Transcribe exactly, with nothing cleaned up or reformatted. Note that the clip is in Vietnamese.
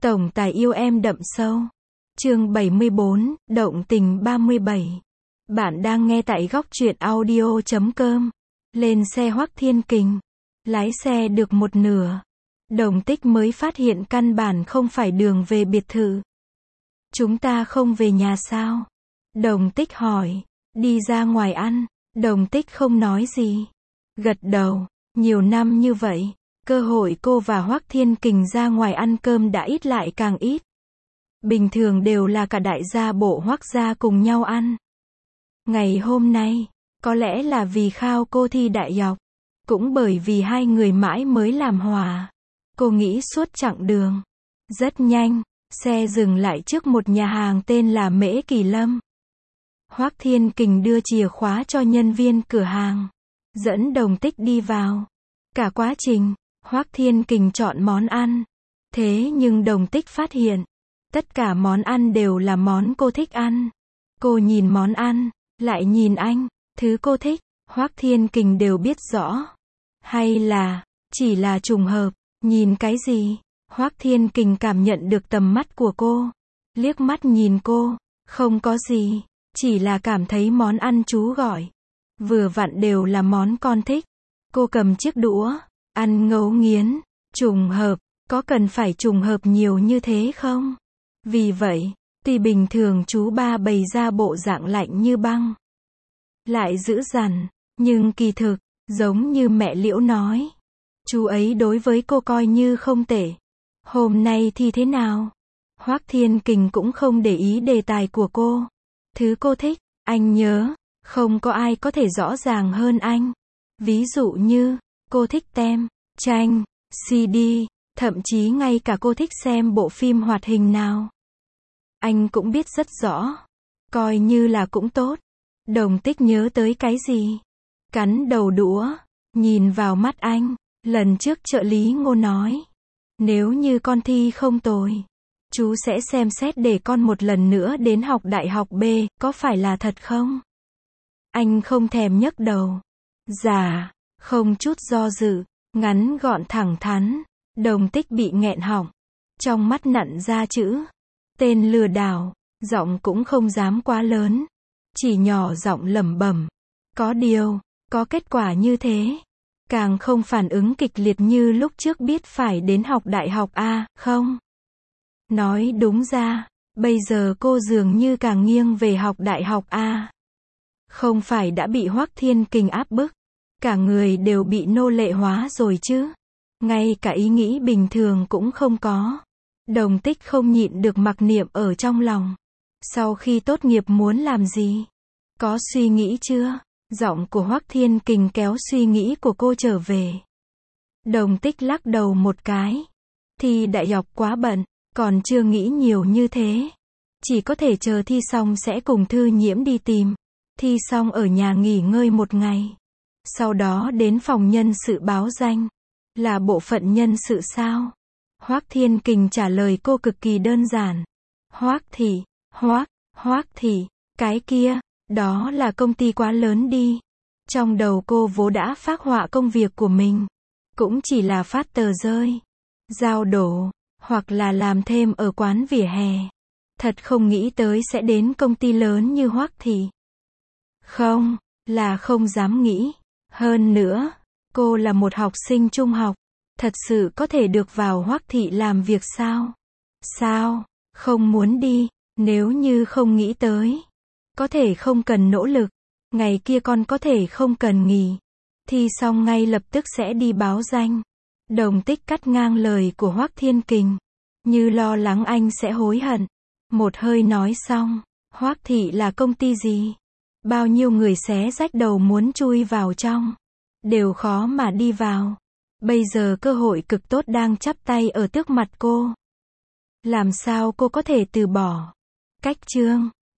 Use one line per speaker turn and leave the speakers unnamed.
Tổng tài yêu em đậm sâu. Chương bảy mươi bốn, động tình ba mươi bảy. Bạn đang nghe tại góc truyện audio chấm com. Lên xe Hoắc Thiên Kình. Lái xe được một nửa. Đồng Tích mới phát hiện căn bản không phải đường về biệt thự. Chúng ta không về nhà sao? Đồng Tích hỏi. Đi ra ngoài ăn. Đồng Tích không nói gì. Gật đầu. Nhiều năm như vậy, cơ hội cô và Hoắc Thiên Kình ra ngoài ăn cơm đã ít lại càng ít. Bình thường đều là cả đại gia bộ Hoắc gia cùng nhau ăn. Ngày hôm nay, có lẽ là vì khao cô thi đại học, cũng bởi vì hai người mãi mới làm hòa. Cô nghĩ suốt chặng đường. Rất nhanh, xe dừng lại trước một nhà hàng tên là Mễ Kỳ Lâm. Hoắc Thiên Kình đưa chìa khóa cho nhân viên cửa hàng, dẫn Đồng Tích đi vào. Cả quá trình, Hoắc Thiên Kình chọn món ăn. Thế nhưng Đồng Tích phát hiện, tất cả món ăn đều là món cô thích ăn. Cô nhìn món ăn, lại nhìn anh, thứ cô thích, Hoắc Thiên Kình đều biết rõ. Hay là, chỉ là trùng hợp, nhìn cái gì? Hoắc Thiên Kình cảm nhận được tầm mắt của cô. Liếc mắt nhìn cô, không có gì, chỉ là cảm thấy món ăn chú gọi. Vừa vặn đều là món con thích. Cô cầm chiếc đũa, ăn ngấu nghiến. Trùng hợp, có cần phải trùng hợp nhiều như thế không? Vì vậy, tuy bình thường chú ba bày ra bộ dạng lạnh như băng, lại dữ dằn, nhưng kỳ thực, giống như mẹ Liễu nói, chú ấy đối với cô coi như không tệ. Hôm nay thì thế nào? Hoắc Thiên Kình cũng không để ý đề tài của cô. Thứ cô thích, anh nhớ, không có ai có thể rõ ràng hơn anh. Ví dụ như, cô thích tem, tranh, xê đê, thậm chí ngay cả cô thích xem bộ phim hoạt hình nào. Anh cũng biết rất rõ. Coi như là cũng tốt. Đồng Tích nhớ tới cái gì? Cắn đầu đũa, nhìn vào mắt anh. Lần trước trợ lý Ngô nói, nếu như con thi không tồi, chú sẽ xem xét để con một lần nữa đến học đại học B, có phải là thật không? Anh không thèm nhấc đầu. Dạ, không chút do dự, ngắn gọn thẳng thắn. Đồng Tích bị nghẹn họng. Trong mắt nặn ra chữ tên lừa đảo, giọng cũng không dám quá lớn, chỉ nhỏ giọng lẩm bẩm. Có điều, có kết quả như thế, càng không phản ứng kịch liệt như lúc trước biết phải đến học đại học A, không? Nói đúng ra, bây giờ cô dường như càng nghiêng về học đại học A. Không phải đã bị Hoắc Thiên Kình áp bức, cả người đều bị nô lệ hóa rồi chứ? Ngay cả ý nghĩ bình thường cũng không có. Đồng Tích không nhịn được mặc niệm ở trong lòng. Sau khi tốt nghiệp muốn làm gì? Có suy nghĩ chưa? Giọng của Hoắc Thiên Kình kéo suy nghĩ của cô trở về. Đồng Tích lắc đầu một cái. Thi đại học quá bận, còn chưa nghĩ nhiều như thế. Chỉ có thể chờ thi xong sẽ cùng Thư Nhiễm đi tìm. Thi xong ở nhà nghỉ ngơi một ngày. Sau đó đến phòng nhân sự báo danh. Là bộ phận nhân sự sao? Hoắc Thiên Kình trả lời cô cực kỳ đơn giản. Hoắc thị, Hoắc, Hoắc thị, cái kia, đó là công ty quá lớn đi. Trong đầu cô vốn đã phác họa công việc của mình. Cũng chỉ là phát tờ rơi, giao đổ, hoặc là làm thêm ở quán vỉa hè. Thật không nghĩ tới sẽ đến công ty lớn như Hoắc thị. Không, là không dám nghĩ. Hơn nữa, cô là một học sinh trung học. Thật sự có thể được vào Hoắc thị làm việc sao? Sao? Không muốn đi, nếu như không nghĩ tới. Có thể không cần nỗ lực. Ngày kia con có thể không cần nghỉ. Thi xong ngay lập tức sẽ đi báo danh. Đồng Tích cắt ngang lời của Hoắc Thiên Kình. Như lo lắng anh sẽ hối hận. Một hơi nói xong. Hoắc thị là công ty gì? Bao nhiêu người xé rách đầu muốn chui vào trong. Đều khó mà đi vào. Bây giờ cơ hội cực tốt đang chắp tay ở trước mặt cô. Làm sao cô có thể từ bỏ? Cách chương